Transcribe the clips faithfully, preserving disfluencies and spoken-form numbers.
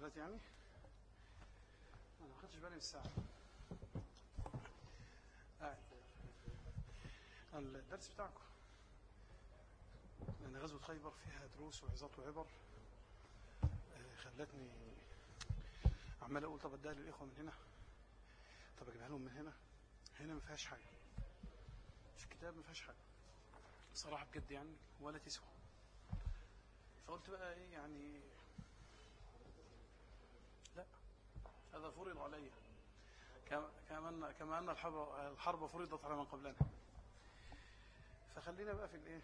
دلوقتي يعني انا ما خدتش بالي من الساعه. قاعد الدرس بتاعكم لان غزوه خيبر فيها دروس وعظات وعبر خلتني عمال اقول طب اديها للاخوه من هنا، طب اجيبها لهم من هنا. هنا ما فيهاش حاجه في الكتاب، ما فيهاش حاجه صراحه بجد يعني ولا تسوى. فقلت بقى ايه يعني، لا هذا فرض علي كما ان كما ان الحرب الحرب فرضت على من قبلنا. فخلينا بقى في الايه،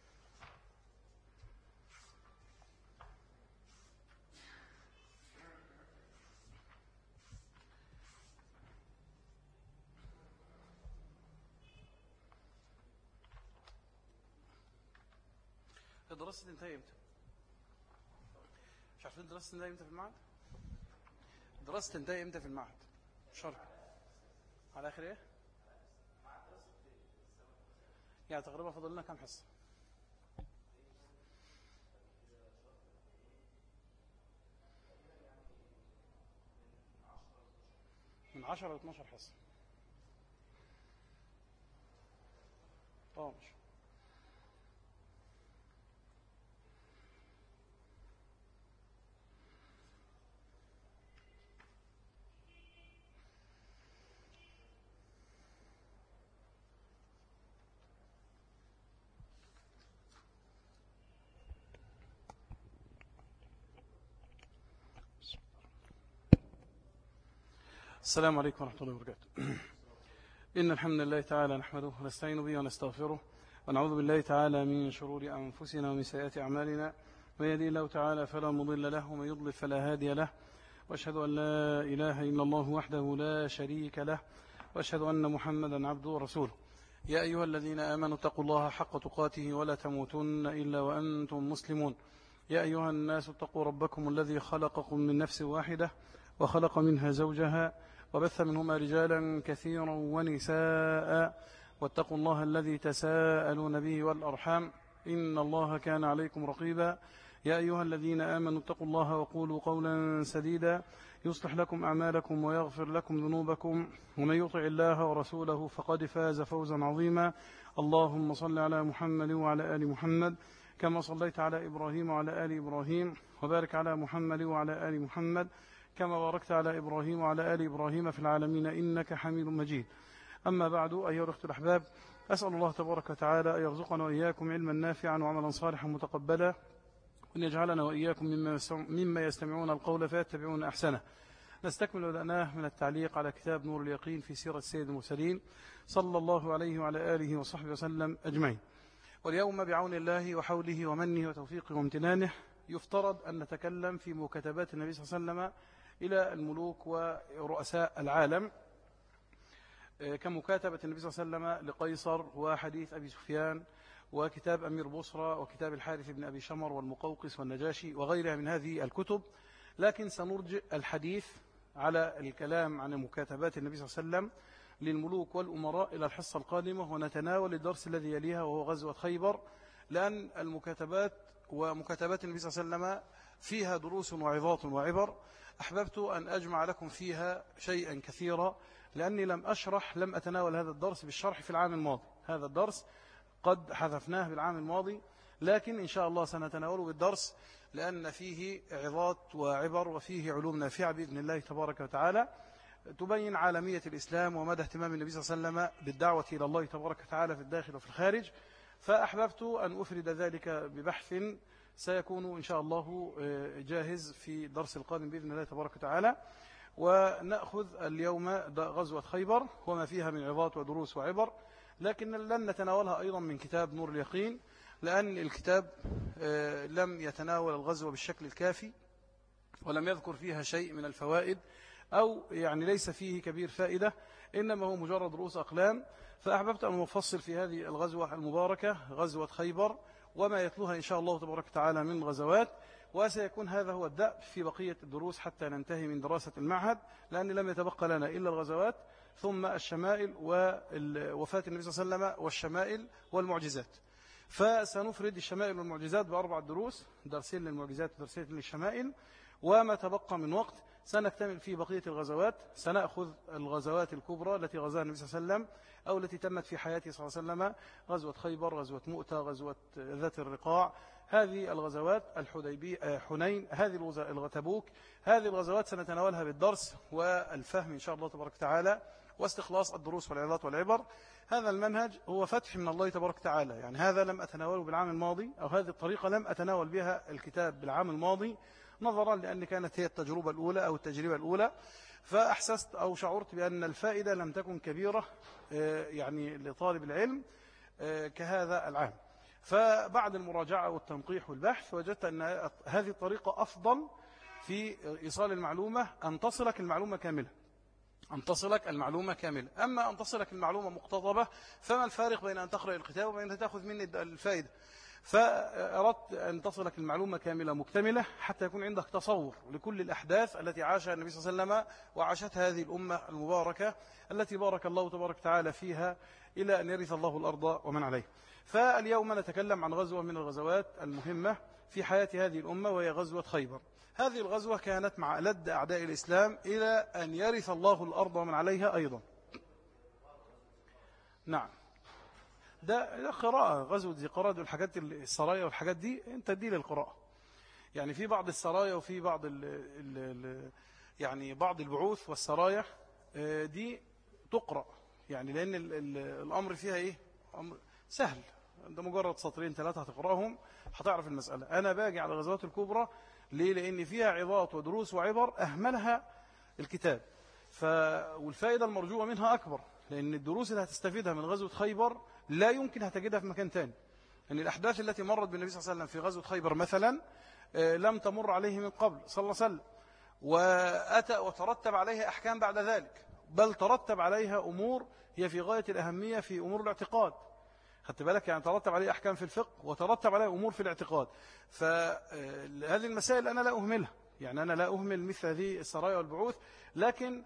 الدراسة تنتهي امتى؟ مش عارفين الدراسة تنتهي امتى في المعهد؟ الدراسة تنتهي امتى في المعهد؟ شرح على اخر ايه؟ يعني تقريبا فاضل لنا كام حصة؟ من عشرة ل اتناشر حصة. اه مش السلام عليكم ورحمة الله وبركاته. إن الحمد لله تعالى نحمده ونستعين به ونستغفره ونعوذ بالله تعالى من شرور أنفسنا ومن سيئات أعمالنا، من يهدي الله تعالى فلا مضل له ومن يضلل فلا هادي له، وأشهد أن لا إله إلا الله وحده لا شريك له، وأشهد أن محمدا عبده ورسوله. يا أيها الذين آمنوا اتقوا الله حق تقاته ولا تموتن إلا وأنتم مسلمون. يا أيها الناس اتقوا ربكم الذي خلقكم من نفس واحدة وخلق منها زوجها وبث منهما رجالا كثيرا ونساء، واتقوا الله الذي تساءلون به والأرحام إن الله كان عليكم رقيبا. يا أيها الذين آمنوا اتقوا الله وقولوا قولا سديدا يصلح لكم أعمالكم ويغفر لكم ذنوبكم، ومن يطع الله ورسوله فقد فاز فوزا عظيما. اللهم صل على محمد وعلى آل محمد كما صليت على إبراهيم وعلى آل إبراهيم، وبارك على محمد وعلى آل محمد كما باركت على إبراهيم وعلى آل إبراهيم في العالمين إنك حميد مجيد. أما بعد، أيها الأخوة الأحباب، أسأل الله تبارك وتعالى أن يرزقنا وإياكم علما نافعا وعملا صالحا متقبلا، وأن يجعلنا وإياكم مما يستمعون القول فيتبعون أحسنه. نستكمل بدأناه من التعليق على كتاب نور اليقين في سيرة السيد المرسلين صلى الله عليه وعلى آله وصحبه وسلم أجمعين. واليوم بعون الله وحوله ومنه وتوفيقه وامتنانه يفترض أن نتكلم في مكاتبات النبي صلى الله عليه وسلم إلى الملوك ورؤساء العالم، كمكاتبة النبي صلى الله عليه وسلم لقيصر وحديث أبي سفيان وكتاب أمير بصرة وكتاب الحارث بن أبي شمر والمقوقس والنجاشي وغيرها من هذه الكتب. لكن سنرجئ الحديث على الكلام عن مكاتبات النبي صلى الله عليه وسلم للملوك والأمراء إلى الحصة القادمة، ونتناول الدرس الذي يليها وهو غزوة خيبر، لأن المكاتبات ومكاتبات النبي صلى الله عليه وسلم فيها دروس وعظات وعبر. أحببت أن أجمع لكم فيها شيئا كثيرا، لأني لم أشرح لم أتناول هذا الدرس بالشرح في العام الماضي. هذا الدرس قد حذفناه بالعام الماضي، لكن إن شاء الله سنتناوله بالدرس لأن فيه عظات وعبر وفيه علوم نافعة بإذن الله تبارك وتعالى تبين عالمية الإسلام ومدى اهتمام النبي صلى الله عليه وسلم بالدعوة إلى الله تبارك وتعالى في الداخل وفي الخارج. فأحببت أن أفرد ذلك ببحث سيكون إن شاء الله جاهز في الدرس القادم بإذن الله تبارك وتعالى. ونأخذ اليوم غزوة خيبر وما فيها من عظات ودروس وعبر، لكن لن نتناولها أيضا من كتاب نور اليقين، لأن الكتاب لم يتناول الغزوة بالشكل الكافي ولم يذكر فيها شيء من الفوائد، أو يعني ليس فيه كبير فائدة، إنما هو مجرد رؤوس أقلام. فأحببت أن أفصل في هذه الغزوة المباركة غزوة خيبر وما يتلوها إن شاء الله تبارك وتعالى من غزوات، وسيكون هذا هو الدأب في بقية الدروس حتى ننتهي من دراسة المعهد، لأن لم يتبقى لنا إلا الغزوات ثم الشمائل ووفاة النبي صلى الله عليه وسلم والشمائل والمعجزات. فسنفرد الشمائل والمعجزات بأربع دروس، درسين للمعجزات ودرسين للشمائل، وما تبقى من وقت سنكتمل في بقية الغزوات. سنأخذ الغزوات الكبرى التي غزاها النبي صلى الله عليه وسلم أو التي تمت في حياته صلى الله عليه وسلم: غزوة خيبر، غزوة مؤتة، غزوة ذات الرقاع، هذه الغزوات، الحديبية، حنين، هذه تبوك. هذه الغزوات سنتناولها بالدرس والفهم إن شاء الله تبارك وتعالى، واستخلاص الدروس والعظات والعبر. هذا المنهج هو فتح من الله تبارك وتعالى، يعني هذا لم أتناوله بالعام الماضي، أو هذه الطريقة لم أتناول بها الكتاب بالعام الماضي، نظرا لأن كانت هي التجربة الأولى أو التجربة الأولى، فأحسست أو شعرت بأن الفائدة لم تكن كبيرة يعني لطالب العلم كهذا العام. فبعد المراجعة والتنقيح والبحث وجدت أن هذه الطريقة أفضل في إيصال المعلومة، أن تصلك المعلومة كاملة، أن تصلك المعلومة كاملة. أما أن تصلك المعلومة مقتضبة فما الفارق بين أن تقرأ الكتاب وبين أن تأخذ مني الفائدة؟ فأردت أن تصلك المعلومة كاملة مكتملة حتى يكون عندك تصور لكل الأحداث التي عاشها النبي صلى الله عليه وسلم وعاشتها هذه الأمة المباركة التي بارك الله تبارك وتعالى فيها إلى أن يرث الله الأرض ومن عليه. فاليوم نتكلم عن غزوة من الغزوات المهمة في حياة هذه الأمة، وهي غزوة خيبر. هذه الغزوة كانت مع ألد أعداء الإسلام إلى أن يرث الله الأرض ومن عليها أيضا. نعم، ده قراءة غزوة ذي قراد والحاجات السرايا والحاجات دي، انت دي للقراءة. يعني في بعض السرايا وفي بعض ال ال ال يعني بعض البعوث والسرايا دي تقرأ، يعني لأن ال ال الأمر فيها إيه؟ أمر سهل، انت مجرد سطرين ثلاثة هتقرأهم هتعرف المسألة. أنا باجي على الغزوات الكبرى ليه؟ لأن فيها عظات ودروس وعبر أهملها الكتاب، ف والفائدة المرجوة منها أكبر، لأن الدروس اللي هتستفيدها من غزوة خيبر لا يمكن هتجدها في مكان تاني. أن يعني الأحداث التي مرت بالنبي صلى الله عليه وسلم في غزوة خيبر مثلا لم تمر عليه من قبل صلى الله عليه وسلم، وأتى وترتب عليها أحكام بعد ذلك، بل ترتب عليها أمور هي في غاية الأهمية في أمور الاعتقاد. خدت بالك؟ يعني ترتب عليه أحكام في الفقه وترتب عليه أمور في الاعتقاد. فهذه المسائل أنا لا أهملها، يعني أنا لا أهمل مثل هذه السرايا والبعوث، لكن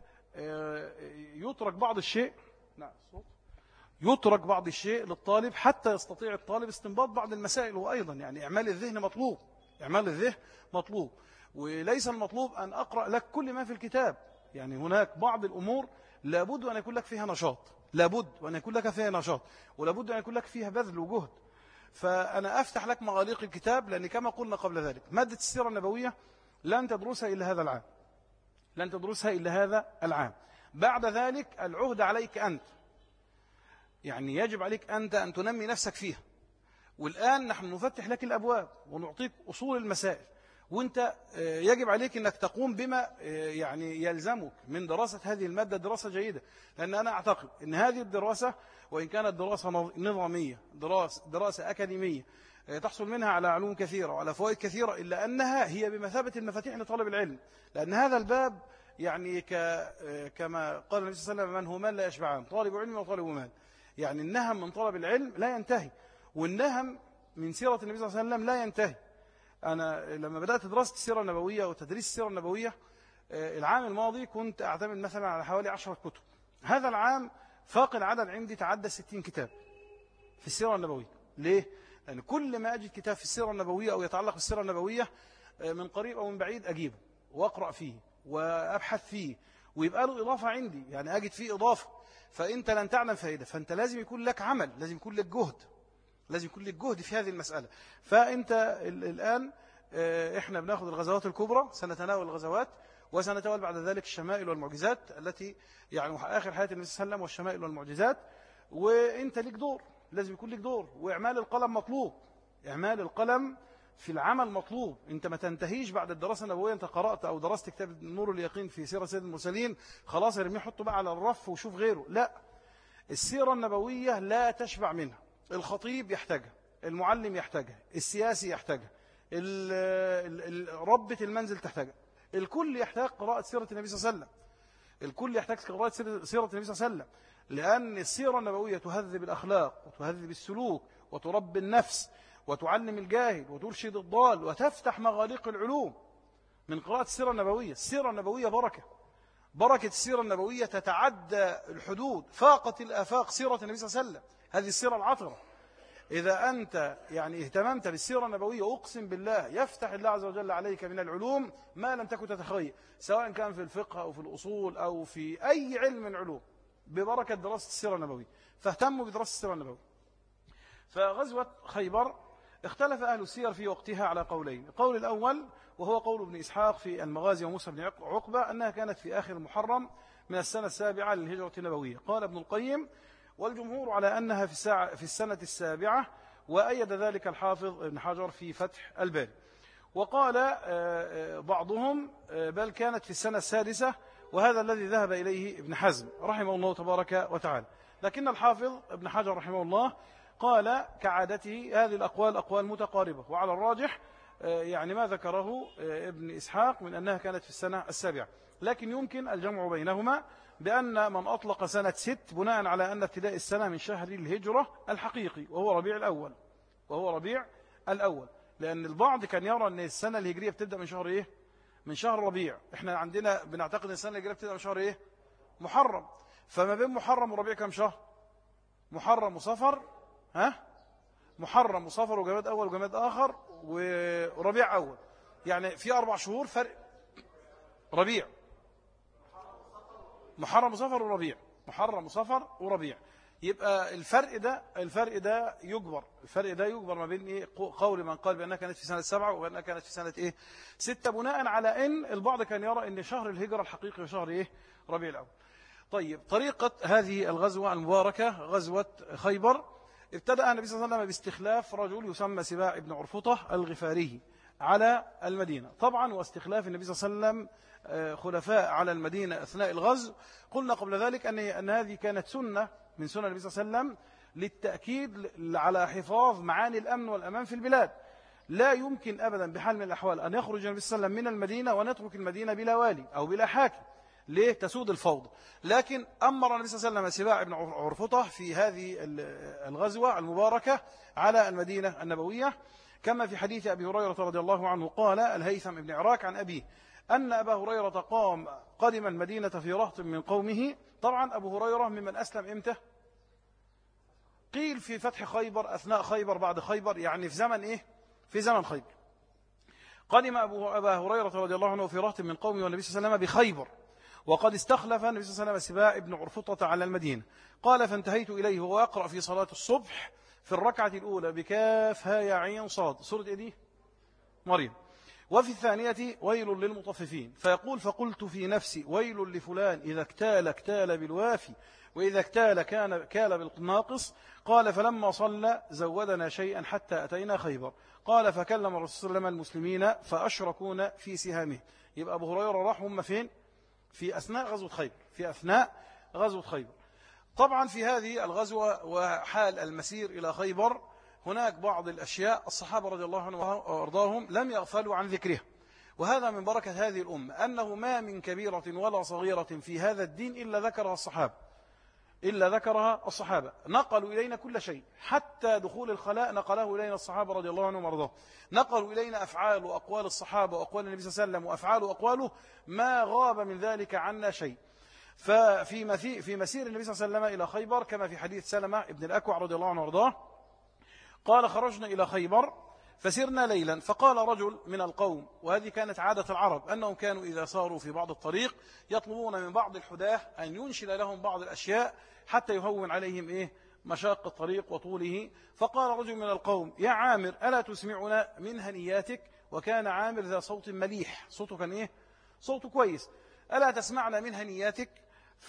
يترك بعض الشيء نعم الصوت يترك بعض الشيء للطالب حتى يستطيع الطالب استنباط بعض المسائل. وأيضا يعني إعمال الذهن مطلوب، إعمال الذهن مطلوب، وليس المطلوب أن أقرأ لك كل ما في الكتاب. يعني هناك بعض الأمور لابد أن يكون لك فيها نشاط، لابد أن يكون لك فيها نشاط، ولابد أن يكون لك فيها بذل وجهد. فأنا أفتح لك مغاليق الكتاب، لأن كما قلنا قبل ذلك مادة السيرة النبوية لن تدرسها إلا هذا العام، لن تدرسها إلا هذا العام. بعد ذلك العهد عليك أنت، يعني يجب عليك أنت أن تنمي نفسك فيها. والآن نحن نفتح لك الأبواب ونعطيك أصول المسائل، وانت يجب عليك أنك تقوم بما يعني يلزمك من دراسة هذه المادة دراسة جيدة. لأن أنا أعتقد أن هذه الدراسة وإن كانت دراسة نظامية، دراسة, دراسة أكاديمية تحصل منها على علوم كثيرة وعلى فوائد كثيرة، إلا أنها هي بمثابة المفاتيح لطالب العلم. لأن هذا الباب يعني كما قال النبي صلى الله عليه وسلم: من هو مال لا يشبعان، طالب علم وطالب مال. يعني النهم من طلب العلم لا ينتهي، والنهم من سيرة النبي صلى الله عليه وسلم لا ينتهي. أنا لما بدأت دراسة السيرة النبوية وتدريس السيرة النبوية العام الماضي كنت أعتمد مثلا على حوالي عشرة كتب. هذا العام فاق العدد عندي، تعدى ستين كتاب في السيرة النبوية. ليه؟ لأن كل ما أجد كتاب في السيرة النبوية أو يتعلق بالسيرة النبوية من قريب أو من بعيد أجيبه وأقرأ فيه وأبحث فيه ويبقى له إضافة عندي، يعني أجد فيه إضافة. فأنت لن تعلم فائدة، فأنت لازم يكون لك عمل، لازم يكون لك جهد، لازم يكون لك جهد في هذه المسألة. فأنت الآن إحنا بناخذ الغزوات الكبرى، سنتناول الغزوات وسنتناول بعد ذلك الشمائل والمعجزات التي يعني آخر حياة النبي صلى الله عليه وسلم، والشمائل والمعجزات. وأنت لك دور، لازم يكون لك دور، وإعمال القلم مطلوب، إعمال القلم في العمل مطلوب. أنت ما تنتهيش بعد الدراسة النبوية، أنت قرأت أو درست كتاب نور اليقين في سيرة سيد المرسلين خلاص ارميه حطه بقى على الرف وشوف غيره. لا، السيرة النبوية لا تشبع منها. الخطيب يحتاجها، المعلم يحتاجها، السياسي يحتاجها، ربة المنزل تحتاجها، الكل يحتاج قراءة سيرة النبي صلى الله عليه وسلم، الكل يحتاج قراءة سيرة النبي صلى الله عليه وسلم. لأن السيرة النبوية تهذب الأخلاق وتهذب السلوك وتربي النفس وتعلم الجاهل وترشد الضال وتفتح مغاليق العلوم من قراءة السيرة النبوية. السيرة النبوية بركة، بركة السيرة النبوية تتعدى الحدود، فاقت الآفاق سيرة النبي صلى الله عليه وسلم، هذه السيرة العطرة إذا أنت يعني اهتممت بالسيرة النبوية أقسم بالله يفتح الله عز وجل عليك من العلوم ما لم تكن تتخيل، سواء كان في الفقه أو في الأصول أو في أي علم من علوم، ببركة دراسة السيرة النبوية. فاهتموا بدراسة السيرة النبوية. فغزوة خيبر اختلف أهل السير في وقتها على قولين. القول الأول وهو قول ابن إسحاق في المغازي وموسى بن عقبة أنها كانت في آخر المحرم من السنة السابعة للهجرة النبوية. قال ابن القيم والجمهور على أنها في, الساعة في السنة السابعة، وأيد ذلك الحافظ ابن حجر في فتح الباري. وقال بعضهم بل كانت في السنة السادسة، وهذا الذي ذهب إليه ابن حزم رحمه الله تبارك وتعالى. لكن الحافظ ابن حجر رحمه الله قال كعادته هذه الأقوال أقوال متقاربة، وعلى الراجح يعني ما ذكره ابن إسحاق من أنها كانت في السنة السابعة، لكن يمكن الجمع بينهما بأن من أطلق سنة ست بناء على أن ابتداء السنة من شهر الهجرة الحقيقي وهو ربيع الأول وهو ربيع الأول لأن البعض كان يرى أن السنة الهجرية بتبدأ من شهر إيه؟ من شهر ربيع. إحنا عندنا بنعتقد أن السنة الهجرية بتبدأ من شهر إيه؟ محرم. فما بين محرم وربيع كم شهر؟ محرم وصفر، ها؟ محرم وصفر وجماد أول وجماد آخر وربيع أول، يعني في أربع شهور فرق. ربيع محرم وصفر وربيع، محرم وصفر وربيع. يبقى الفرق ده الفرق ده يجبر الفرق ده يجبر ما بين ايه قول من قال بأنها كانت في سنة سبعة وبأنها كانت في سنة ايه ستة، بناء على ان البعض كان يرى ان شهر الهجرة الحقيقي شهر ايه ربيع الأول. طيب طريقة هذه الغزوة المباركة غزوة خيبر، ابتدأ النبي صلى الله عليه وسلم باستخلاف رجل يسمى سباع ابن عرفطة الغفاري على المدينة. طبعا واستخلاف النبي صلى الله عليه وسلم خلفاء على المدينة أثناء الغزو، قلنا قبل ذلك أن أن هذه كانت سنة من سنة النبي صلى الله عليه وسلم للتأكيد على حفاظ معاني الأمن والأمان في البلاد. لا يمكن أبدا بحال من الأحوال أن يخرج النبي صلى الله عليه وسلم من المدينة ونترك المدينة بلا والي أو بلا حاكم، ليه؟ تسود الفوضى. لكن أمر النبي صلى الله عليه وسلم سباع بن عرفطة في هذه الغزوة المباركة على المدينة النبوية، كما في حديث أبي هريرة رضي الله عنه قال الهيثم بن عراك عن أبيه أن أبا هريرة قام قدم المدينة في رهط من قومه. طبعا أبو هريرة ممن أسلم إمتى؟ قيل في فتح خيبر، أثناء خيبر، بعد خيبر، يعني في زمن إيه؟ في زمن خيبر. قدم أبو أبا هريرة رضي الله عنه في رهط من قومه والنبي صلى الله عليه وسلم بخيبر، وقد استخلف النبي صلى الله عليه وسلم سباع بن عرفطة على المدينة. قال فانتهيت إليه وهو يقرأ في صلاة الصبح في الركعة الأولى بكاف ها يا عين صاد، سورة إيه دي؟ مريم. وفي الثانية ويل للمطففين، فيقول فقلت في نفسي ويل لفلان إذا اكتال اكتال بالوافي وإذا اكتال كان كال بالناقص. قال فلما صلى زودنا شيئا حتى أتينا خيبر. قال فكلم الرسول صلى الله عليه وسلم المسلمين فأشركون في سهامه. يبقى أبو هريرة راح هم فين؟ في أثناء غزوة خيبر في أثناء غزوة خيبر. طبعا في هذه الغزوة وحال المسير إلى خيبر هناك بعض الأشياء الصحابة رضي الله عنهم وأرضاهم لم يغفلوا عن ذكرها، وهذا من بركة هذه الأمة أنه ما من كبيرة ولا صغيرة في هذا الدين إلا ذكرها الصحابة إلا ذكرها الصحابة نقلوا إلينا كل شيء، حتى دخول الخلاء نقله إلينا الصحابة رضي الله عنهم وأرضاهم، نقلوا إلينا أفعال وأقوال الصحابة وأقوال النبي صلى الله عليه وسلم وأفعال وأقواله ما غاب من ذلك عنا شيء. ففي في مسير النبي صلى الله عليه وسلم إلى خيبر كما في حديث سلمة ابن الأكوع رضي الله عنه وأرضاه قال خرجنا إلى خيبر فسرنا ليلا، فقال رجل من القوم، وهذه كانت عادة العرب أنهم كانوا إذا صاروا في بعض الطريق يطلبون من بعض الحداه أن ينشل لهم بعض الأشياء حتى يهون عليهم إيه مشاق الطريق وطوله. فقال رجل من القوم يا عامر ألا تسمعنا من هنياتك؟ وكان عامر ذا صوت مليح، صوته كان إيه صوته كويس. ألا تسمعنا من هنياتك؟ ف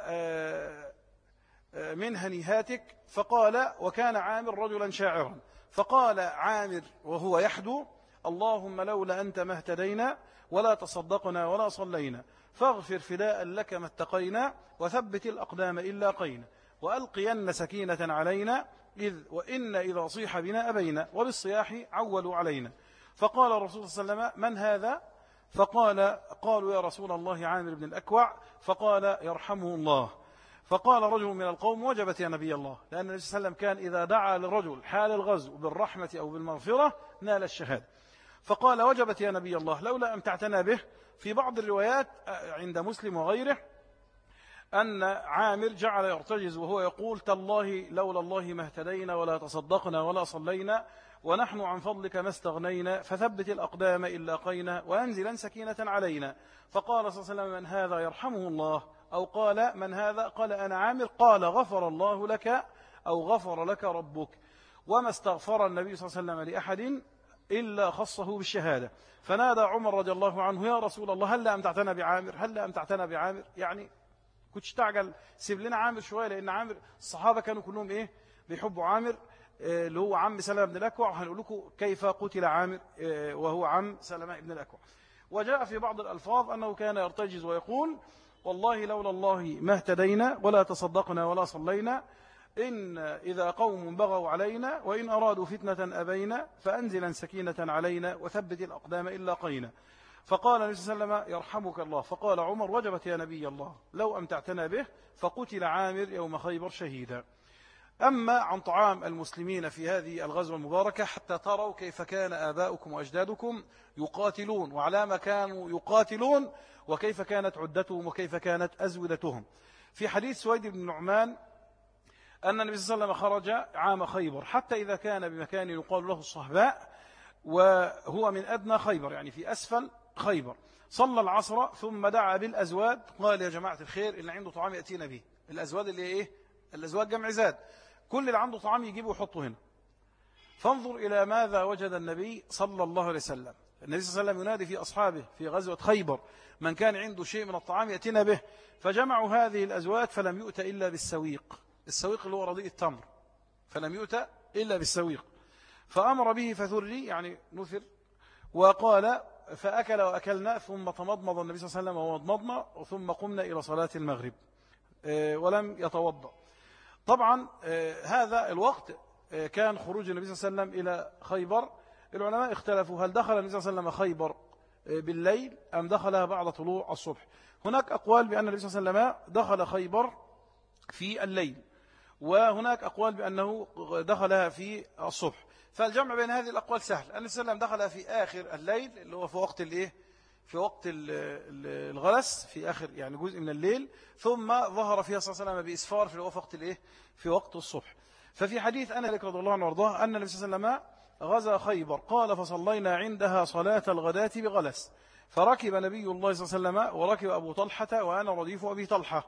من هنيهاتك. فقال وكان عامر رجلا شاعرا، فقال عامر وهو يحدو اللهم لولا أنت ما اهتدينا ولا تصدقنا ولا صلينا فاغفر فداء لك ما اتقينا وثبت الأقدام إلا قينا وألقين سكينة علينا إذ وإن إذا صيح بنا أبينا وبالصياح عولوا علينا. فقال الرسول صلى الله عليه وسلم من هذا؟ فقال قالوا يا رسول الله عامر بن الأكوع. فقال يرحمه الله. فقال رجل من القوم وجبت يا نبي الله، لأن النبي صلى الله عليه وسلم كان إذا دعا للرجل حال الغزو بالرحمة أو بالمغفرة نال الشهادة. فقال وجبت يا نبي الله لولا أمتعتنا به. في بعض الروايات عند مسلم وغيره أن عامر جعل يرتجز وهو يقول تالله لولا الله ما اهتدينا ولا تصدقنا ولا صلينا ونحن عن فضلك ما استغنينا فثبت الأقدام إلا قينا وأنزلا سكينة علينا. فقال صلى الله عليه وسلم من هذا يرحمه الله، أو قال من هذا؟ قال أنا عامر. قال غفر الله لك أو غفر لك ربك. وما استغفر النبي صلى الله عليه وسلم لأحد إلا خصه بالشهادة. فنادى عمر رضي الله عنه يا رسول الله هل أمتعتنا بعامر، هل أمتعتنا بعامر، يعني كنتش تعجل سيب لنا عامر شوية، لأن عامر الصحابة كانوا كلهم إيه بيحبوا عامر اللي هو عم سلمة بن الأكوع، وهنقول لكم كيف قتل عامر وهو عم سلمة بن الأكوع. وجاء في بعض الألفاظ أنه كان يرتجز ويقول والله لولا الله ما اهتدينا ولا تصدقنا ولا صلينا، إن إذا قوم بغوا علينا وإن أرادوا فتنة أبينا فأنزلا سكينة علينا وثبت الأقدام إلا قينا. فقال النبي صلى الله عليه وسلم يرحمك الله. فقال عمر وجبت يا نبي الله لو أمتعتنا به. فقتل عامر يوم خيبر شهيدا. أما عن طعام المسلمين في هذه الغزوة المباركة حتى تروا كيف كان آباؤكم وأجدادكم يقاتلون وعلى ما كانوا يقاتلون وكيف كانت عدتهم وكيف كانت أزودتهم. في حديث سويد بن نعمان أن النبي صلى الله عليه وسلم خرج عام خيبر حتى إذا كان بمكان يقال له الصهباء وهو من أدنى خيبر يعني في أسفل خيبر، صلى العصر ثم دعا بالأزواد قال يا جماعة الخير اللي عنده طعام يأتينا به. الأزواد اللي إيه؟ الأزواد جمع زاد، كل اللي عنده طعام يجيبه ويحطه هنا. فانظر إلى ماذا وجد النبي صلى الله عليه وسلم. النبي صلى الله عليه وسلم ينادي في أصحابه في غزوة خيبر من كان عنده شيء من الطعام يأتينا به. فجمعوا هذه الأزواد فلم يؤت إلا بالسويق، السويق اللي هو رضيء التمر، فلم يؤت إلا بالسويق. فأمر به فثري يعني نثر، وقال فأكل وأكلنا ثم تمضمض النبي صلى الله عليه وسلم ومضمضنا ثم قمنا إلى صلاة المغرب ولم يتوضأ. طبعا هذا الوقت كان خروج النبي صلى الله عليه وسلم إلى خيبر. العلماء اختلفوا هل دخل النبي صلى الله عليه وسلم خيبر بالليل أم دخلها بعد طلوع الصبح. هناك أقوال بأن النبي صلى الله عليه وسلم دخل خيبر في الليل، وهناك أقوال بأنه دخلها في الصبح. فالجمع بين هذه الأقوال سهل. النبي صلى الله عليه وسلم دخلها في آخر الليل اللي هو في وقت الإيه؟ في وقت الغلس، في آخر يعني جزء من الليل، ثم ظهر فيها صلى الله عليه وسلم بإسفار في وقت الإيه؟ في وقت الصبح. ففي حديث أنس رضي الله عنه وارضاه أن النبي صلى الله عليه وسلم غزا خيبر قال فصلينا عندها صلاة الغداة بغلس، فركب نبي الله صلى الله عليه وسلم وركب أبو طلحة وأنا رديف أبي طلحة،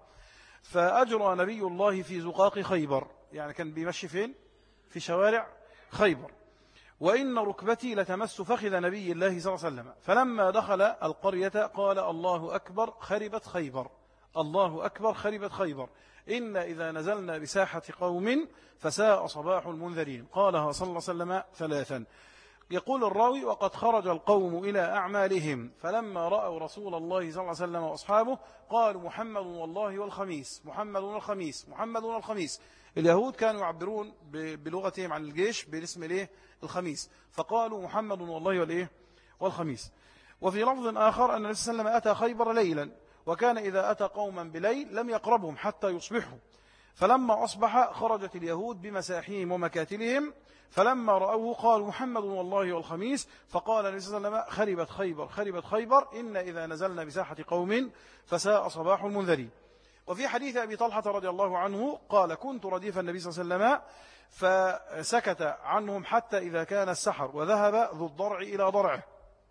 فأجرى نبي الله في زقاق خيبر، يعني كان بيمشي فين؟ في شوارع خيبر. وإن ركبتي لتمس فخذ نبي الله صلى الله عليه وسلم، فلما دخل القرية قال الله أكبر خربت خيبر، الله أكبر خربت خيبر، إن إذا نزلنا بساحة قوم فساء صباح المنذرين. قالها صلى الله عليه وسلم ثلاثا. يقول الراوي وقد خرج القوم إلى أعمالهم فلما رأوا رسول الله صلى الله عليه وسلم وأصحابه قالوا محمد والله والخميس، محمد والخميس، محمد والخميس. اليهود كانوا يعبرون بلغتهم عن الجيش باسم الايه؟ الخميس، فقالوا محمد والله والايه؟ والخميس. وفي لفظ آخر أن النبي صلى الله عليه وسلم أتى خيبر ليلا، وكان إذا أتى قوما بليل لم يقربهم حتى يصبحوا، فلما أصبح خرجت اليهود بمساحيهم ومكاتلهم، فلما رأوه قالوا محمد والله والخميس، فقال النبي صلى الله عليه وسلم خربت خيبر خربت خيبر، إن إذا نزلنا بساحة قوم فساء صباح المنذرين. وفي حديث أبي طلحة رضي الله عنه قال كنت رديف النبي صلى الله عليه وسلم فسكت عنهم حتى إذا كان السحر وذهب ذو الضرع إلى ضرعه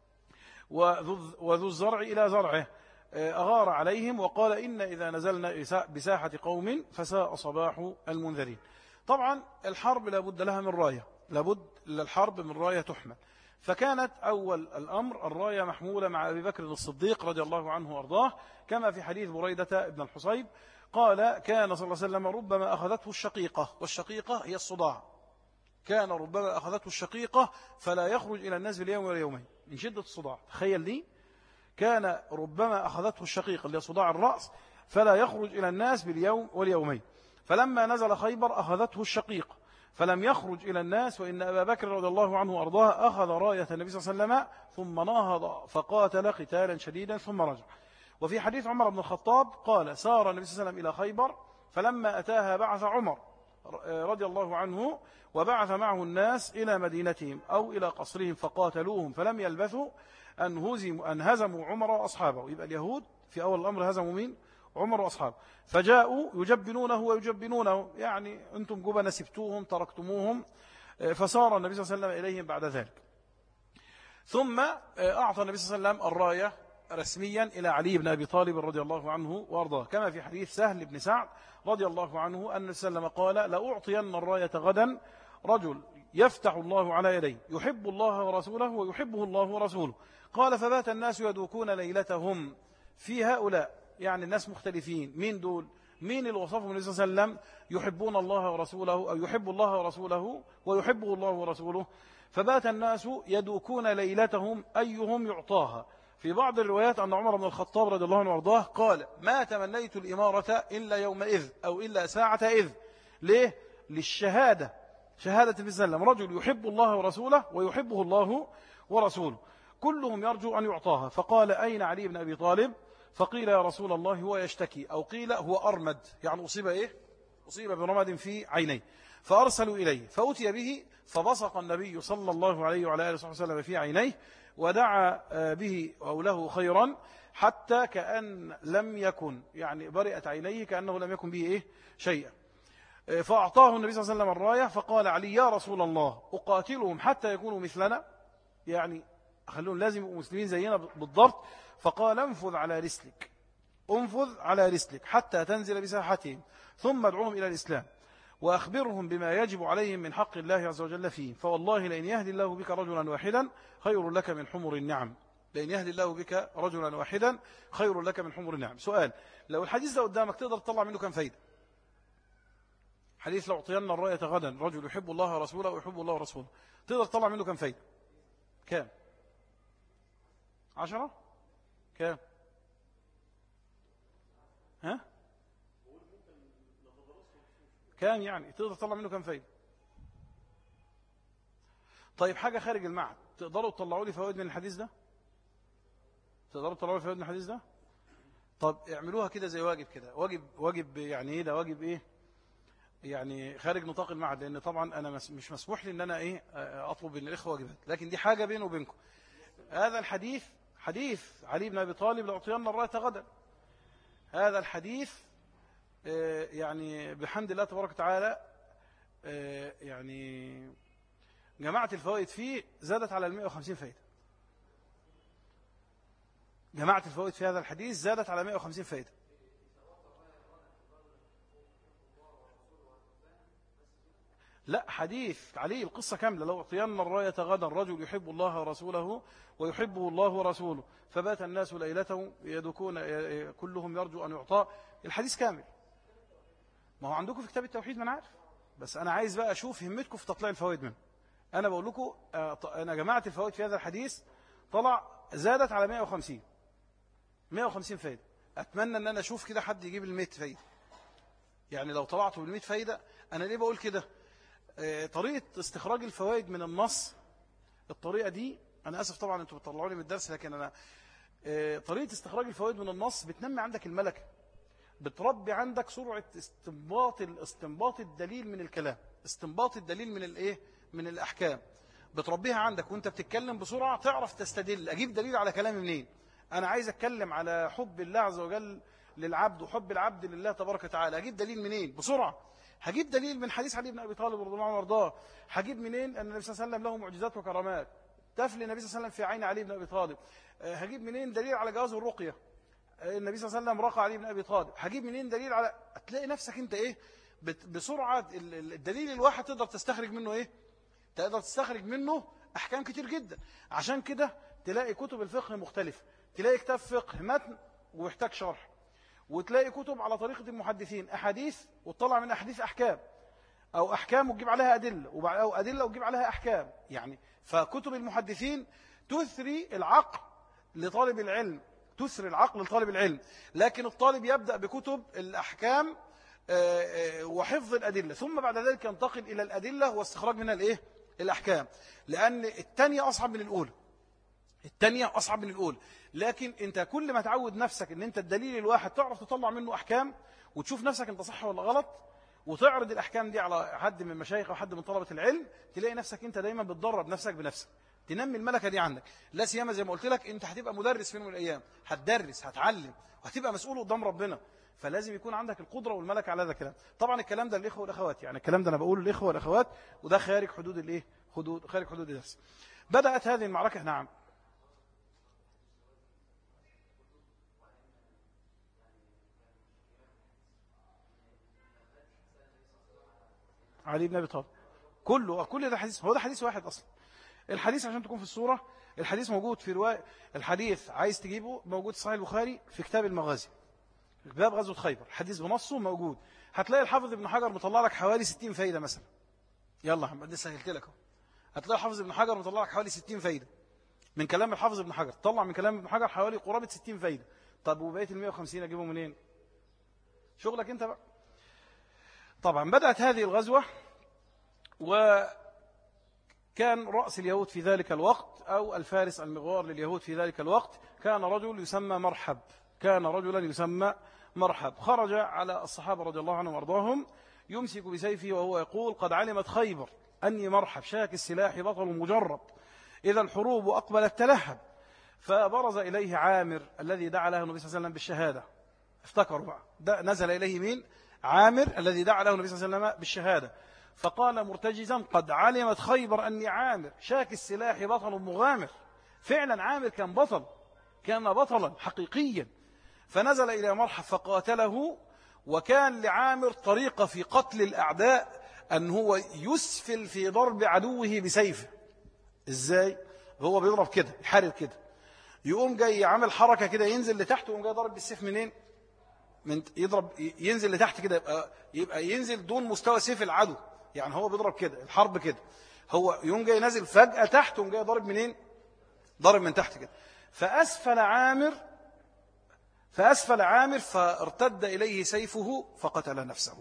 وذو الزرع إلى زرعه أغار عليهم وقال إن إذا نزلنا بساحة قوم فساء صباح المنذرين. طبعا الحرب لابد لها من راية، لابد للحرب من راية تحمل، فكانت أول الأمر الراية محمولة مع أبي بكر الصديق رضي الله عنه وأرضاه، كما في حديث بريدة ابن الحصيب قال كان صلى الله عليه وسلم ربما أخذته الشقيقة، والشقيقة هي الصداع، كان ربما أخذته الشقيقة فلا يخرج إلى الناس باليوم واليومين من شدة الصداع. تخيل لي، كان ربما أخذته الشقيقة اللي هي صداع الرأس فلا يخرج إلى الناس باليوم واليومين، فلما نزل خيبر أخذته الشقيقة فلم يخرج إلى الناس، وإن أبا بكر رضي الله عنه وأرضاه أخذ راية النبي صلى الله عليه وسلم ثم ناهض فقاتل قتالا شديدا ثم رجع. وفي حديث عمر بن الخطاب قال سار النبي صلى الله عليه وسلم إلى خيبر فلما أتاها بعث عمر رضي الله عنه وبعث معه الناس إلى مدينتهم أو إلى قصرهم فقاتلوهم فلم يلبثوا أن هزموا, أن هزموا عمر وأصحابه. يبقى اليهود في أول الأمر هزموا مين؟ عمر وأصحابه، فجاءوا يجبنونه ويجبنونه، يعني أنتم جبنة سبتوهم تركتموهم، فصار النبي صلى الله عليه وسلم إليهم بعد ذلك. ثم أعطى النبي صلى الله عليه وسلم الراية رسميا إلى علي بن أبي طالب رضي الله عنه وأرضاه، كما في حديث سهل بن سعد رضي الله عنه أن النبي صلى الله عليه وسلم قال: لأعطين الراية غدا رجل يفتح الله على يديه يحب الله ورسوله ويحبه الله ورسوله. قال: فبات الناس يدوكون ليلتهم في هؤلاء، يعني الناس مختلفين، مين دول؟ مين اللي وصفهم النبي صلى الله عليه وسلم يحبون الله ورسوله أو يحب الله ورسوله ويحبه الله ورسوله؟ فبات الناس يدوكون ليلتهم أيهم يعطاها. في بعض الروايات أن عمر بن الخطاب رضي الله عنه وارضاه قال: ما تمنيت الإمارة إلا يومئذ أو إلا ساعة إذ. ليه؟ للشهادة، شهادة النبي صلى الله عليه وسلم، رجل يحب الله ورسوله ويحبه الله ورسوله، كلهم يرجو أن يعطاها. فقال: أين علي بن أبي طالب؟ فقيل: يا رسول الله هو يشتكي، أو قيل هو أرمد، يعني أصيب إيه؟ أصيب برمد في عينيه. فأرسلوا إليه فأتي به، فبصق النبي صلى الله عليه وعلى آله وسلم في عينيه، ودعا به أو له خيرا، حتى كأن لم يكن، يعني برئت عينيه كأنه لم يكن به إيه؟ شيئا. فأعطاه النبي صلى الله عليه وسلم الراية، فقال علي: يا رسول الله أقاتلهم حتى يكونوا مثلنا، يعني خلون لازم يبقوا مسلمين زينا بالضبط. فقال: انفذ على رسلك، انفذ على رسلك حتى تنزل بساحتهم، ثم ادعوهم إلى الإسلام وأخبرهم بما يجب عليهم من حق الله عز وجل فيه، فوالله لئن يهدي الله بك رجلا واحدا خير لك من حمر النعم. لئن يهدي الله بك رجلا واحدا خير لك من حمر النعم. سؤال: لو الحديث ده قدامك تقدر تطلع منه كم فايدة؟ حديث: لو أعطينا الراية غدا رجل يحب الله ورسوله ويحب الله ورسوله، تقدر تطلع منه كم فايدة؟ كام؟ عشرة؟ كام؟ ها؟ كام يعني؟ تقدر تطلع منه كم فايدة؟ طيب حاجة خارج المعهد، تقدروا تطلعوا لي فوائد من الحديث ده؟ تقدروا تطلعوا لي فوائد من الحديث ده؟ طب اعملوها كده زي واجب كده، واجب واجب يعني ايه ده؟ واجب ايه؟ يعني خارج نطاق المعهد، لان طبعا انا مش مسموح لي ان انا ايه اطلب من الاخوه واجبات، لكن دي حاجه بيني وبينكم. هذا الحديث حديث علي بن ابي طالب: لأعطين الراية غدا. هذا الحديث يعني بحمد الله تبارك وتعالى يعني جماعة الفوائد فيه زادت على المئة وخمسين فائدة. جماعة الفوائد في هذا الحديث زادت على مئة وخمسين فائدة. لا، حديث علي القصة كاملة: لو أعطينا الراية غدا رجل يحب الله ورسوله ويحبه الله ورسوله، فبات الناس ليلته يدكون كلهم يرجو أن يعطى. الحديث كامل. ما هو عندكم في كتاب التوحيد، ما أنا عارف، بس أنا عايز بقى أشوف همتكم في تطلع الفوائد منه. أنا بقول لكم أنا جماعة الفوائد في هذا الحديث طلع زادت على مئة وخمسين مئة وخمسين فايدة. أتمنى أن أنا أشوف كده حد يجيب المئة فايدة. يعني لو طلعت بالمئة فايدة، أنا ليه بقول كده؟ طريقة استخراج الفوائد من النص، الطريقة دي أنا أسف طبعا أنتوا بتطلعوني من الدرس، لكن أنا طريقة استخراج الفوائد من النص بتنمي عندك الملكة، بتربي عندك سرعة استنباط الاستنباط الدليل من الكلام، استنباط الدليل من الايه من الأحكام، بتربيها عندك وانت بتتكلم بسرعة، تعرف تستدل. أجيب دليل على كلامي منين؟ أنا عايز أتكلم على حب الله عز وجل للعبد وحب العبد لله تبارك وتعالى، أجيب دليل منين؟ بسرعة. هجيب دليل من حديث علي بن أبي طالب رضي الله عنه وارضاه. هجيب منين أن النبي صلى الله عليه وسلم له معجزات وكرامات، تفل النبي صلى الله عليه وسلم في عين علي بن أبي طالب. هجيب منين دليل على جواز الرقية، النبي صلى الله عليه وسلم رقى علي بن أبي طالب. هجيب منين دليل على، تلاقي نفسك انت ايه بسرعة الدليل الواحد تقدر تستخرج منه ايه تقدر تستخرج منه أحكام كتير جدا. عشان كده تلاقي كتب الفقه مختلفة، تلاقي كتاب فقه متن ويحتاج شرح، وتلاقي كتب على طريقة المحدثين أحاديث وتطلع من أحاديث أحكام، أو أحكام وتجيب عليها أدلة، أو أدلة وتجيب عليها أحكام. يعني فكتب المحدثين تثري العقل لطالب العلم، تثري العقل لطالب العلم، لكن الطالب يبدأ بكتب الأحكام وحفظ الأدلة، ثم بعد ذلك ينتقل إلى الأدلة واستخراج منها الإيه؟ الأحكام، لأن الثانية أصعب من الأولى، الثانية أصعب من الأولى. لكن أنت كل ما تعود نفسك أن أنت الدليل الواحد تعرف تطلع منه أحكام، وتشوف نفسك أنت صح ولا غلط، وتعرض الأحكام دي على حد من مشايخ أو حد من طلبة العلم، تلاقي نفسك أنت دايما بتدرب نفسك بنفسك، تنمي الملكة دي عندك. لا سيما زي ما قلت لك، أنت هتبقى مدرس في يوم من الأيام، هتدرس هتعلم وهتبقى مسؤول قدام ربنا. فلازم يكون عندك القدرة والملكة على هذا الكلام. طبعا الكلام ده للإخوة والأخوات، يعني الكلام ده أنا بقوله للإخوة والأخوات، وده خارج حدود الإيه؟ حدود خارج حدود الدرس. بدأت هذه المعركة. نعم. علي بن أبي طالب كله كل ده حديث، هو ده حديث واحد أصلا. الحديث عشان تكون في الصورة، الحديث موجود في رواية، الحديث عايز تجيبه موجود في صحيح البخاري في كتاب المغازي، باب غزوة خيبر، حديث بنصه موجود. هتلاقي الحافظ ابن حجر مطلع لك حوالي ستين فايدة مثلا. يلا محمد دي سهلت لك اهو. هتلاقي الحافظ ابن حجر مطلع لك حوالي ستين فايدة من كلام الحافظ ابن حجر، طلع من كلام ابن حجر حوالي قرابة ستين فايدة. طب وبقيه ال مئة وخمسين اجيبهم منين؟ شغلك انت بقى. طبعا بدأت هذه الغزوة، وكان رأس اليهود في ذلك الوقت أو الفارس المغوار لليهود في ذلك الوقت كان رجل يسمى مرحب، كان رجلا يسمى مرحب. خرج على الصحابة رضي الله عنهم وارضاهم يمسك بسيفه وهو يقول: قد علمت خيبر أني مرحب شاك السلاح بطل مجرب، إذا الحروب أقبلت تلهب. فبرز إليه عامر الذي دعا له النبي صلى الله عليه وسلم بالشهادة. افتكروا بقى، نزل إليه مين؟ عامر الذي دعا له النبي صلى الله عليه وسلم بالشهادة. فقال مرتجزا: قد علمت خيبر أني عامر شاك السلاح بطل مغامر. فعلا عامر كان بطل، كان بطلا حقيقيا. فنزل إلى مرحب فقاتله. وكان لعامر طريقة في قتل الأعداء أن هو يسفل في ضرب عدوه بسيفه. إزاي؟ هو بيضرب كده، يحارب كده، يقوم جاي عامل حركة كده، ينزل لتحت ويقوم جاي ضرب بالسيف منين؟ من يضرب ينزل لتحت كده، يبقى, يبقى ينزل دون مستوى سيف العدو. يعني هو بيضرب كده الحرب كده، هو يقوم جاي نازل فجأة تحت ويقوم جاي ضرب منين؟ ضرب من تحت كده. فأسفل عامر فأسفل عامر فارتد إليه سيفه فقتل نفسه.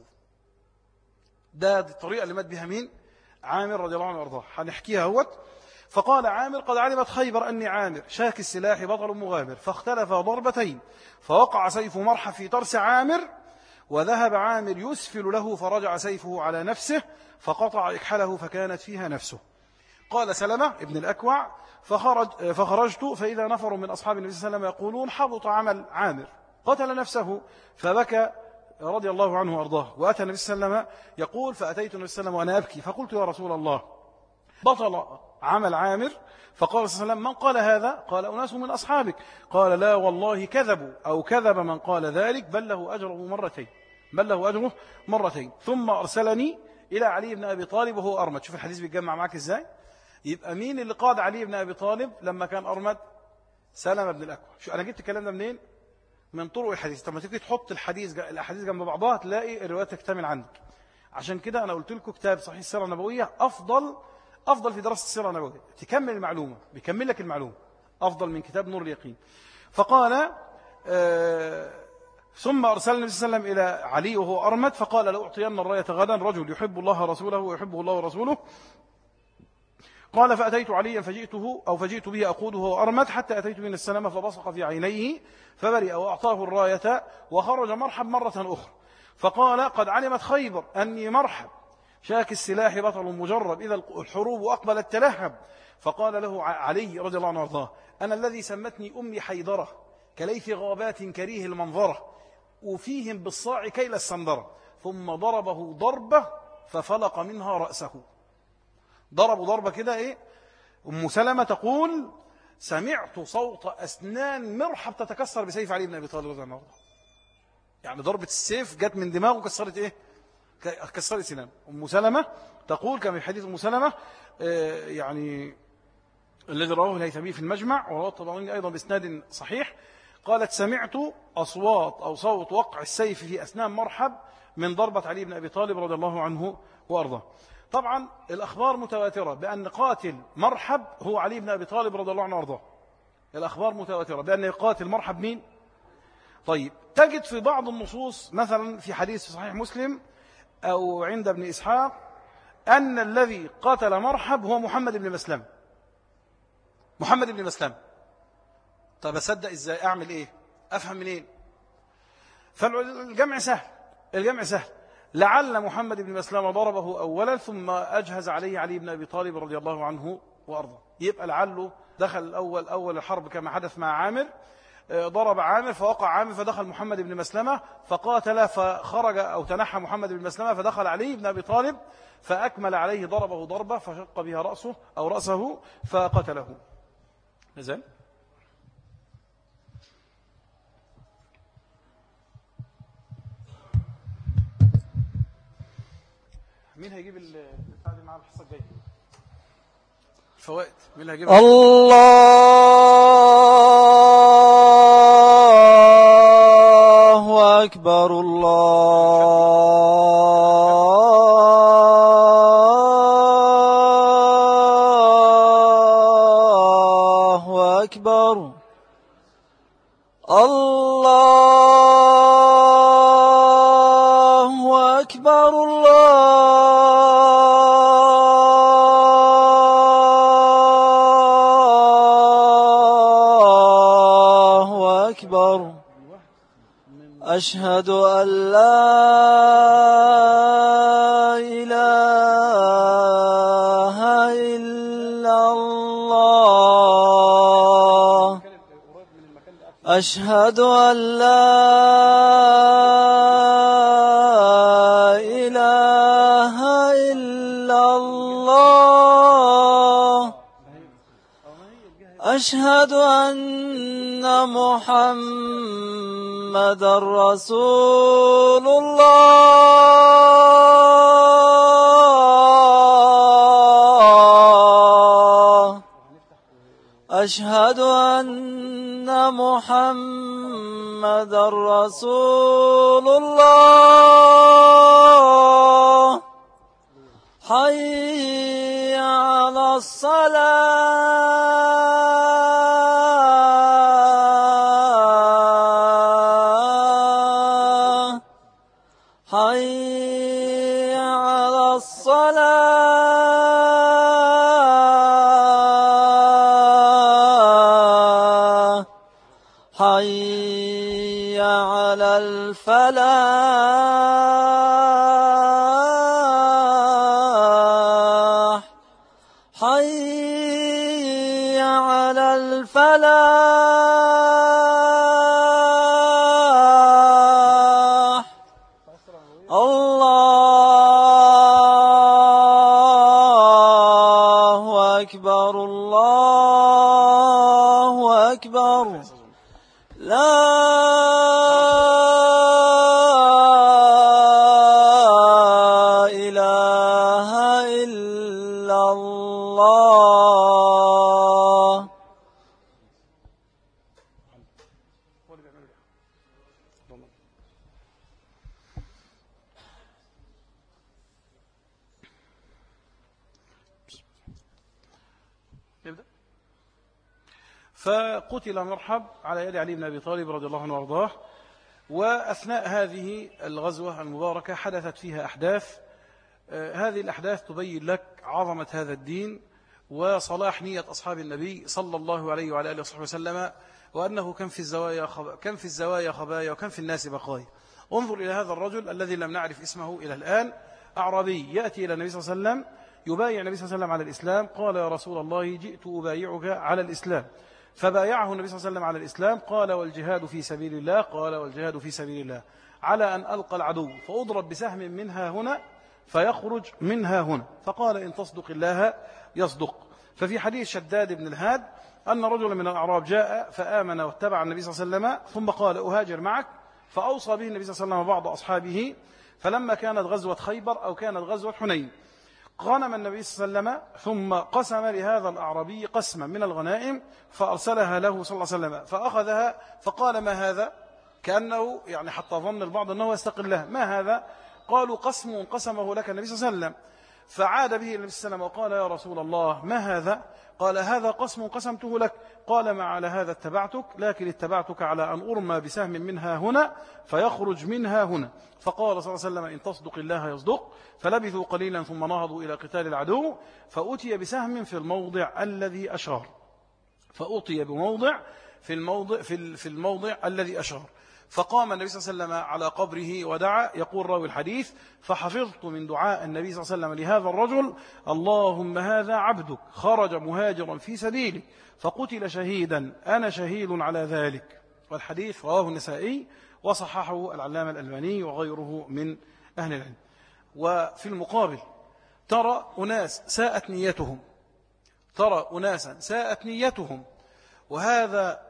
ده الطريقة اللي مات بها مين؟ عامر رضي الله عنه وارضاه. هنحكيها اهوت. فقال عامر: قد علمت خيبر أني عامر شاك السلاح بطل مغامر. فاختلف ضربتين، فوقع سيف مرحب في ترس عامر، وذهب عامر يسفل له، فرجع سيفه على نفسه فقطع إكحله فكانت فيها نفسه. قال سلمة ابن الأكوع: فخرج فخرجت فإذا نفر من أصحاب النبي صلى الله عليه وسلم يقولون: حبط عمل عامر، قتل نفسه. فبكى رضي الله عنه وأرضاه. وأتى النبي صلى الله عليه وسلم يقول: فأتيت النبي صلى الله عليه وسلم وأنا أبكي، فقلت: يا رسول الله، بطل عمل عامر. فقال صلى الله عليه وسلم: من قال هذا؟ قال: أناس من أصحابك. قال: لا والله كذبوا، أو كذب من قال ذلك، بل له أجره مرتين بل له أجره مرتين ثم أرسلني إلى علي بن أبي طالب وهو أرمد. شوف الحديث بيتجمع معك إزاي. يبقى مين اللي قاد علي بن أبي طالب لما كان أرمد؟ سلمة بن الأكوع. شو أنا جبت الكلام ده منين؟ من طرق الحديث. لما تيجي تحط الحديث الأحاديث جنب بعضها تلاقي الروايات تكتمل عندك. عشان كده أنا قلت لكم كتاب صحيح السيرة النبوية أفضل أفضل في دراسة السيرة النبوية، تكمل المعلومة، بيكمل لك المعلومة أفضل من كتاب نور اليقين. فقال آه ثم أرسل النبي صلى الله عليه وسلم إلى علي وهو أرمد، فقال: لأعطين الراية غدا رجل يحب الله ورسوله ويحبه الله ورسوله. قال: فأتيت عليا فجئته أو فجئت به أقوده وهو أرمد، حتى أتيت من السلامة فبصق في عينيه فبرئ، وأعطاه الراية وخرج مرحب مرة أخرى. فقال: قد علمت خيبر أني مرحب شاك السلاح بطل مجرب، إذا الحروب أقبلت تلهب. فقال له علي رضي الله عنه وارضاه: أنا الذي سمتني أمي حيدرة، كليث غابات كريه المنظرة، وفيهم بالصاع كيل السندرة. ثم ضربه ضربة ففلق منها رأسه. ضربوا ضربة كده إيه؟ أم سلمة تقول: سمعت صوت أسنان مرحب تتكسر بسيف علي بن أبي طالب رضي الله عنه. يعني ضربة السيف جت من دماغه كسرت إيه؟ كسرت سنان. أم سلمة تقول كما في حديث أم سلمة آه يعني الذي رواه الهيثمي في المجمع، ورواه الطبراني أيضا بإسناد صحيح، قالت: سمعت أصوات أو صوت وقع السيف في أسنان مرحب من ضربة علي بن أبي طالب رضي الله عنه وأرضاه. طبعا الأخبار متواترة بأن قاتل مرحب هو علي بن أبي طالب رضي الله عنه وأرضاه. الأخبار متواترة بأن قاتل مرحب مين؟ طيب، تجد في بعض النصوص مثلا في حديث في صحيح مسلم أو عند ابن إسحاق أن الذي قاتل مرحب هو محمد بن مسلم. محمد بن مسلم. طب أصدق إزاي؟ أعمل إيه؟ أفهم منين؟ فالجمع سهل، الجمع سهل. لعل محمد بن مسلم ضربه أولا ثم أجهز عليه علي بن أبي طالب رضي الله عنه وأرضاه. يبقى لعله دخل الأول أول الحرب كما حدث مع عامر، ضرب عامر فوقع عامر فدخل محمد بن مسلمة فقاتل، فخرج أو تنحى محمد بن مسلمة فدخل علي بن أبي طالب فأكمل عليه ضربه ضربة فشق بها رأسه أو رأسه فقتله. نزل. مين هيجيب البتاع دي مع الحصة الجاية؟ الفوائد مين اللي هيجيبها؟ الله أكبر الله أكبر الله أكبر الله أكبر أشهد أن لا إله إلا الله أشهد أن لا إله إلا الله أشهد أن محمدا رسول الله أشهد أن محمدا رسول الله حي على الصلاة حي على الصلاة حي على الفلاح حي على الفلاح الله أكبر الله أكبر لا إله إلا الله نبدأ. فقتل مرحب على يد علي بن أبي طالب رضي الله عنه وارضاه. وأثناء هذه الغزوة المباركة حدثت فيها أحداث، هذه الأحداث تبين لك عظمة هذا الدين وصلاح نية أصحاب النبي صلى الله عليه وعلى آله وصحبه وسلم، وأنه كم في الزوايا خب... كم في الزوايا خبايا وكم في الناس بقايا. انظر إلى هذا الرجل الذي لم نعرف اسمه إلى الآن، أعرابي يأتي إلى النبي صلى الله عليه وسلم يبايع النبي صلى الله عليه وسلم على الإسلام. قال يا رسول الله جئت أبايعك على الإسلام، فبايعه النبي صلى الله عليه وسلم على الإسلام. قال والجهاد في سبيل الله، قال والجهاد في سبيل الله على أن ألقى العدو فأضرب بسهم منها هنا فيخرج منها هنا. فقال إن تصدق الله يصدق. ففي حديث شداد بن الهاد أن رجلا من الأعراب جاء فآمن واتبع النبي صلى الله عليه وسلم ثم قال أهاجر معك، فأوصى به النبي صلى الله عليه وسلم وبعض أصحابه. فلما كانت غزوة خيبر أو كانت غزوة حنين غنم النبي صلى الله عليه وسلم ثم قسم لهذا الأعرابي قسما من الغنائم فأرسلها له صلى الله عليه وسلم فأخذها فقال ما هذا، كأنه يعني حتى ظن البعض أنه يستقلها، ما هذا؟ قالوا قسم قسمه لك النبي صلى الله عليه وسلم. فعاد به النبي صلى الله عليه وسلم وقال يا رسول الله ما هذا؟ قال هذا قسم قسمته لك. قال ما على هذا اتبعتك، لكن اتبعتك على أن أرمى بسهم منها هنا فيخرج منها هنا. فقال صلى الله عليه وسلم إن تصدق الله يصدق. فلبثوا قليلا ثم نهضوا إلى قتال العدو، فأتي بسهم في الموضع الذي أشار، فأتي بموضع في الموضع في الموضع الذي أشار. فقام النبي صلى الله عليه وسلم على قبره ودعا. يقول راوي الحديث فحفظت من دعاء النبي صلى الله عليه وسلم لهذا الرجل اللهم هذا عبدك خرج مهاجرا في سبيلك فقتل شهيدا أنا شهيد على ذلك. والحديث رواه النسائي وصححه العلامة الألباني وغيره من أهل العلم. وفي المقابل ترى أناس ساءت نيتهم ترى أناسا ساءت نيتهم وهذا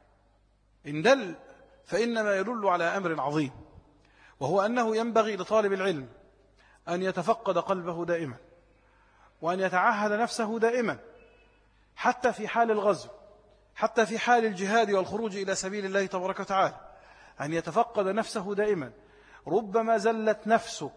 إن دل فإنما يدل على أمر عظيم، وهو أنه ينبغي لطالب العلم أن يتفقد قلبه دائما وأن يتعهد نفسه دائما حتى في حال الغزو، حتى في حال الجهاد والخروج إلى سبيل الله تبارك وتعالى، أن يتفقد نفسه دائما. ربما زلت نفسك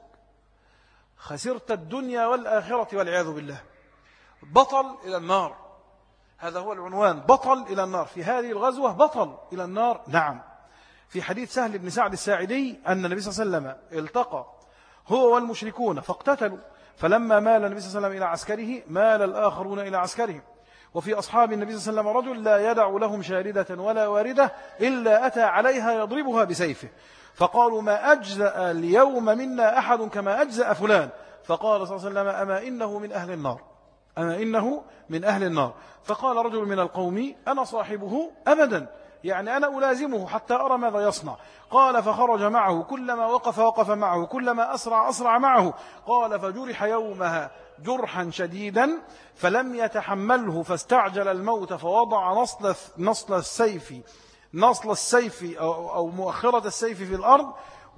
خسرت الدنيا والآخرة والعياذ بالله. بطل إلى النار، هذا هو العنوان، بطل إلى النار. في هذه الغزوة بطل إلى النار. نعم، في حديث سهل بن سعد الساعدي أن النبي صلى الله عليه وسلم التقى هو والمشركون فاقتتلوا، فلما مال النبي صلى الله عليه وسلم إلى عسكره مال الآخرون إلى عسكرهم. وفي أصحاب النبي صلى الله عليه وسلم رجل لا يدع لهم شاردة ولا واردة إلا أتى عليها يضربها بسيفه، فقالوا ما أجزأ اليوم منا أحد كما أجزأ فلان، فقال صلى الله عليه وسلم أما إنه من أهل النار أما إنه من أهل النار. فقال رجل من القوم أنا صاحبه أبدا، يعني أنا ألازمه حتى أرى ماذا يصنع. قال فخرج معه، كلما وقف وقف معه، كلما أسرع أسرع معه. قال فجرح يومها جرحا شديدا فلم يتحمله فاستعجل الموت فوضع نصل نصل السيف نصل السيف أو, أو مؤخرة السيف في الأرض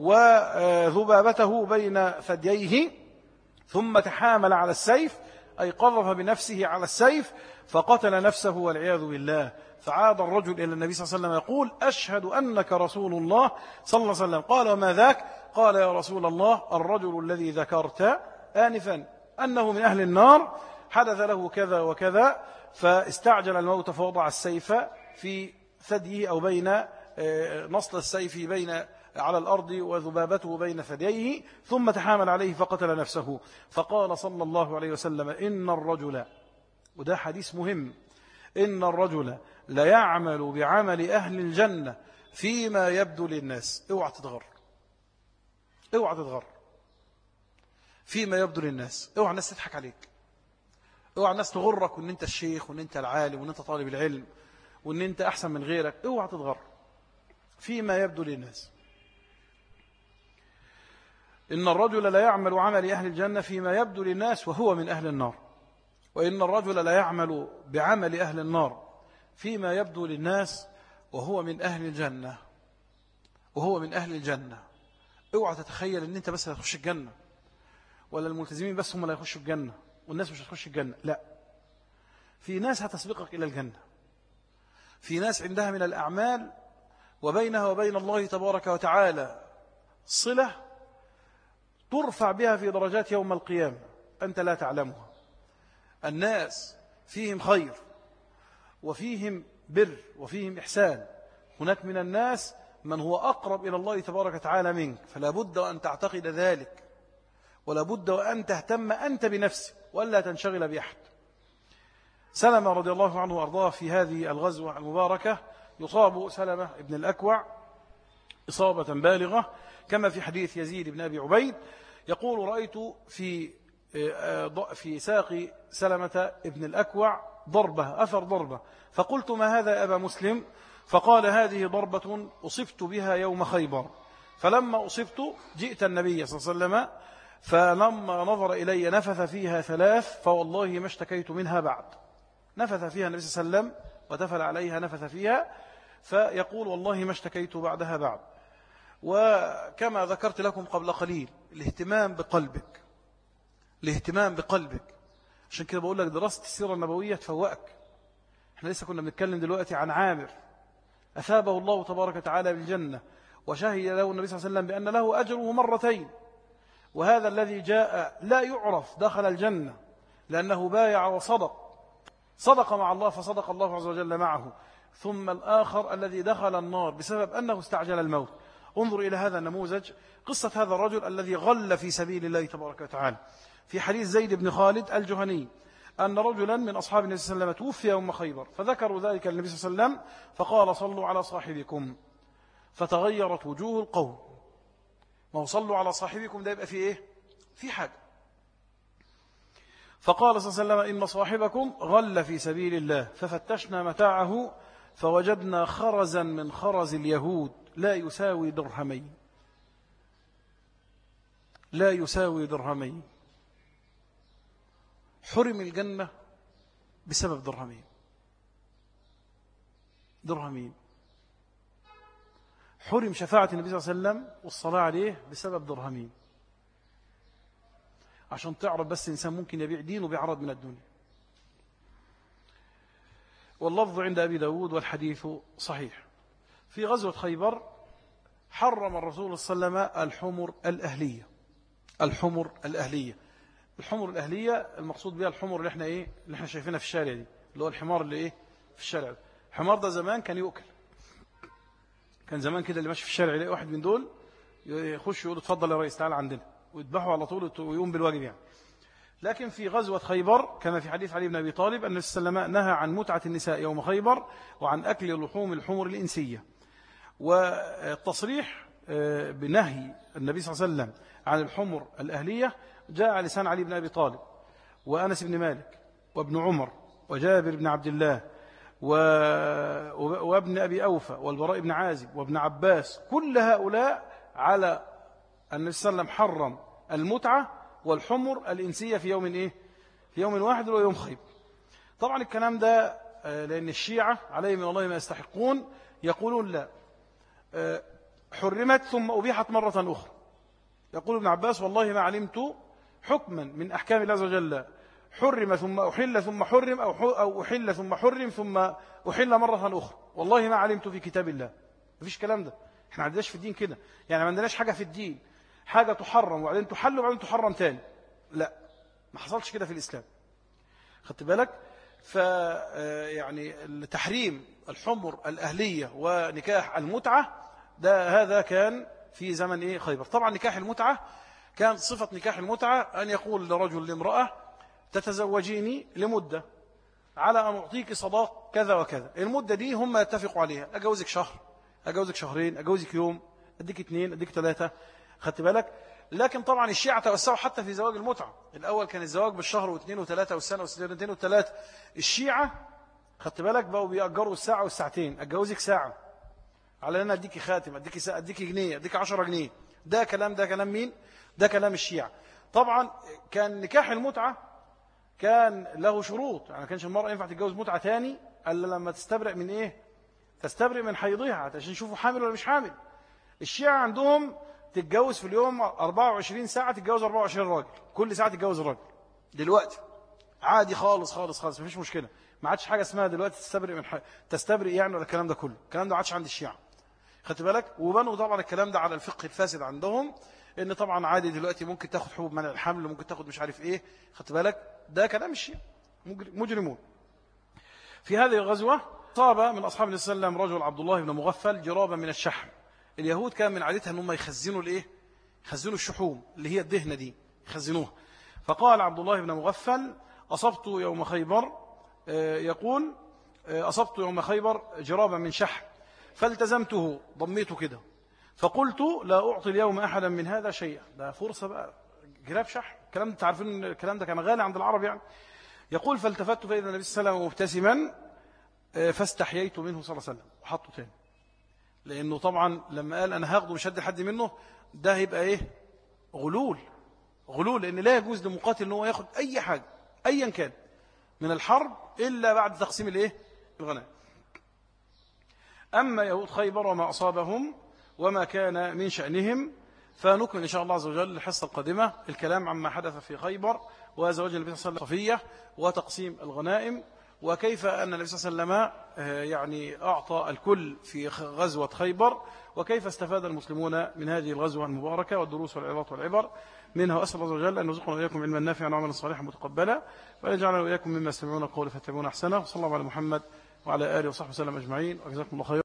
وذبابته بين ثدييه، ثم تحامل على السيف أي قذف بنفسه على السيف فقتل نفسه والعياذ بالله. فعاد الرجل إلى النبي صلى الله عليه وسلم يقول أشهد أنك رسول الله صلى الله عليه وسلم. قال وما ذاك؟ قال يا رسول الله الرجل الذي ذكرت آنفا أنه من أهل النار حدث له كذا وكذا، فاستعجل الموت فوضع السيف في ثديه أو بين نصل السيف بين على الأرض وذبابته بين ثدييه، ثم تحامل عليه فقتل نفسه. فقال صلى الله عليه وسلم إن الرجل، وده حديث مهم، إن الرجل لا يعمل بعمل أهل الجنة فيما يبدو للناس. اوعى تتغر، اوعى تتغر فيما يبدو للناس، اوعى الناس تضحك عليك، اوعى الناس تغرك وان انت الشيخ وان انت العالم وان انت طالب العلم وان انت احسن من غيرك. اوعى تتغر فيما يبدو للناس. إن الرجل لا يعمل عمل أهل الجنة فيما يبدو للناس وهو من أهل النار، وإن الرجل لا يعمل بعمل أهل النار فيما يبدو للناس وهو من أهل الجنة وهو من أهل الجنة. اوعى تتخيل ان انت بس هتخش الجنة، ولا الملتزمين بس هم اللي هيخشوا الجنة والناس مش هتخش الجنة. لا، في ناس هتسبقك إلى الجنة، في ناس عندها من الأعمال وبينها وبين الله تبارك وتعالى صلة ترفع بها في درجات يوم القيامة أنت لا تعلمها. الناس فيهم خير وفيهم بر وفيهم إحسان. هناك من الناس من هو أقرب إلى الله تبارك وتعالى منك، فلا بد أن تعتقد ذلك، ولا بد أن تهتم أنت بنفسك ولا تنشغل بأحد. سلمة رضي الله عنه وأرضاه في هذه الغزوة المباركة يصاب سلمة ابن الأكوع إصابة بالغة، كما في حديث يزيد بن أبي عبيد يقول رأيت في في ساق سلمة ابن الأكوع ضربة، أثر ضربة، فقلت ما هذا يا أبا مسلم؟ فقال هذه ضربة أصبت بها يوم خيبر، فلما أصبت جئت النبي صلى الله عليه وسلم فلما نظر إلي نفث فيها ثلاث فوالله ما اشتكيت منها بعد. نفث فيها النبي صلى الله عليه وسلم وتفل عليها نفث فيها، فيقول والله ما اشتكيت بعدها بعد. وكما ذكرت لكم قبل قليل الاهتمام بقلبك، الاهتمام بقلبك. عشان كده بقول لك دراسة السيرة النبوية تفوقك. احنا لسه كنا بنتكلم دلوقتي عن عامر أثابه الله تبارك وتعالى بالجنة، وشهد له النبي صلى الله عليه وسلم بأن له أجره مرتين، وهذا الذي جاء لا يعرف دخل الجنة لأنه بايع وصدق، صدق مع الله فصدق الله عز وجل معه. ثم الآخر الذي دخل النار بسبب أنه استعجل الموت. انظر إلى هذا النموذج، قصة هذا الرجل الذي غل في سبيل الله تبارك وتعالى. في حديث زيد بن خالد الجهني أن رجلا من أصحاب النبي صلى الله عليه وسلم توفي يوم خيبر، فذكروا ذلك للنبي صلى الله عليه وسلم فقال صلوا على صاحبكم، فتغيرت وجوه القوم. ما هو صلوا على صاحبكم ده يبقى في إيه؟ في حاجة. فقال صلى الله عليه وسلم إن صاحبكم غل في سبيل الله، ففتشنا متاعه فوجدنا خرزا من خرز اليهود لا يساوي درهمين، لا يساوي درهمين، حرم الجنة بسبب درهمين. درهمين حرم شفاعة النبي صلى الله عليه وسلم والصلاة عليه بسبب درهمين. عشان تعرف بس إنسان ممكن يبيع دينه بعرض من الدنيا. واللفظ عند أبي داود والحديث صحيح. في غزوة خيبر حرم الرسول صلى الله عليه وسلم الحمر الأهلية. الحمر الأهلية الحمر الأهلية المقصود بها الحمر اللي احنا ايه اللي احنا شايفينها في الشارع دي، اللي هو الحمار اللي ايه في الشارع. الحمار ده زمان كان يؤكل، كان زمان كده اللي ماشي في الشارع يلاقي واحد من دول يخش يقول اتفضل يا ريس تعال عندنا، ويذبحه على طول ويقوم بالواجب يعني. لكن في غزوة خيبر كما في حديث علي بن أبي طالب أن السلام نهى عن متعة النساء يوم خيبر وعن أكل لحوم الحمر الإنسية. والتصريح بنهي النبي صلى الله عليه وسلم عن الحمر الأهلية جاء على لسان علي بن أبي طالب وأنس بن مالك وابن عمر وجابر بن عبد الله وابن أبي أوفى والبراء بن عازب وابن عباس. كل هؤلاء على أن النبي صلى الله عليه وسلم حرم المتعة والحمر الإنسية في يوم إيه؟ في يوم واحد ويوم خيبر. طبعا الكلام ده لأن الشيعة عليهم من الله ما يستحقون يقولون لا، حرمت ثم أبيحت مرة أخرى. يقول ابن عباس والله ما علمت حكما من أحكام الله عز وجل حرم ثم أحل ثم حرم أو أحل ثم حرم ثم أحل مرة أخرى، والله ما علمت في كتاب الله. مفيش كلام ده، احنا عندناش في الدين كده، يعني ما عندناش حاجة في الدين حاجة تحرم وبعدين تحل وبعدين تحرم تاني، لا ما حصلش كده في الإسلام. خدت بالك؟ ف يعني تحريم الحمر الأهلية ونكاح المتعة ده هذا كان في زمن إيه خيبر. طبعا نكاح المتعة كان صفة نكاح المتعة أن يقول لرجل لامرأة تتزوجيني لمدة على أن أعطيك صداق كذا وكذا، المدة دي هم يتفقوا عليها، أجوزك شهر، أجوزك شهرين، أجوزك يوم، أديك اثنين، أديك ثلاثة. خدت بالك؟ لكن طبعا الشيعة توسعوا حتى في زواج المتعة. الأول كان الزواج بالشهر واثنين وثلاثة والسنة والسنتين والثلاثة. الشيعة خدت بالك بقوا بيأجروا الساعة والساعتين، أجوزك ساعة على أن أديك خاتم، أديك ساعة، أديك جنيه، أديك عشرة جنيه. ده كلام ده كلام مين؟ ده كلام الشيعة. طبعا كان نكاح المتعة كان له شروط، يعني كانش المرأة ينفع تتجوز متعة تاني إلا لما تستبرئ من إيه؟ تستبرئ من حيضها عشان يشوفوا حامل ولا مش حامل. الشيعة عندهم تتجوز في اليوم أربعة وعشرين ساعة، تتجوز أربعة وعشرين راجل، كل ساعة تتجوز راجل. دلوقتي عادي خالص خالص خالص مفيش مشكلة، ما عادش حاجة اسمها دلوقتي تستبرئ من حي... تستبرئ يعني ولا الكلام ده كله، الكلام ده ما عادش عند الشيعة. خدت بالك؟ وبنوا طبعا الكلام ده على الفقه الفاسد عندهم، ان طبعا عادي دلوقتي ممكن تاخد حبوب منع الحمل، ممكن تاخد مش عارف ايه. خدت بالك؟ ده كلام الشيعة مجرمون. في هذه الغزوة صاب من أصحاب النبي صلى الله عليه وسلم رجل عبد الله بن مغفل جرابا من الشحم. اليهود كان من عادتها ان هم يخزنوا الايه؟ يخزنوا الشحوم اللي هي الدهنة دي يخزنوها. فقال عبد الله بن مغفل أصبت يوم خيبر، يقول أصبت يوم خيبر جرابا من شحم فالتزمته، ضميته كده، فقلت لا أعطي اليوم أحدا من هذا شيئا. ده فرصة بقى، جراب شحم، الكلام ده تعرفين الكلام ده كان غالي عند العرب يعني. يقول فالتفت فإذا النبي صلى الله عليه وسلم مبتسما فاستحييت منه صلى الله عليه وسلم وحطه تاني، لأنه طبعا لما قال أنا هاخده مش هدي حد منه ده هيبقى إيه؟ غلول. غلول، لأن لا يجوز لمقاتل أنه ياخد أي حاجة أيا كان من الحرب إلا بعد تقسيم الإيه؟ الغنائم. أما يهود خيبر وما أصابهم وما كان من شأنهم فنكمل إن شاء الله عز وجل الحصة القادمة الكلام عما حدث في خيبر وزواج النبي صلى الله عليه وسلم صفية وتقسيم الغنائم، وكيف أن النبي صلى الله عليه وسلم يعني أعطى الكل في غزوة خيبر، وكيف استفاد المسلمون من هذه الغزوة المباركة والدروس والعظات والعبر منها. وأسأل الله عز وجل أن يرزقنا وإياكم علما نافعا وعملا صالحا متقبلا، وأن يجعلنا وإياكم مما يستمعون القول فيتبعون أحسنه. وصلى الله على محمد وعلى آله وصحبه وسلم أجمعين، وجزاكم الله خيرا.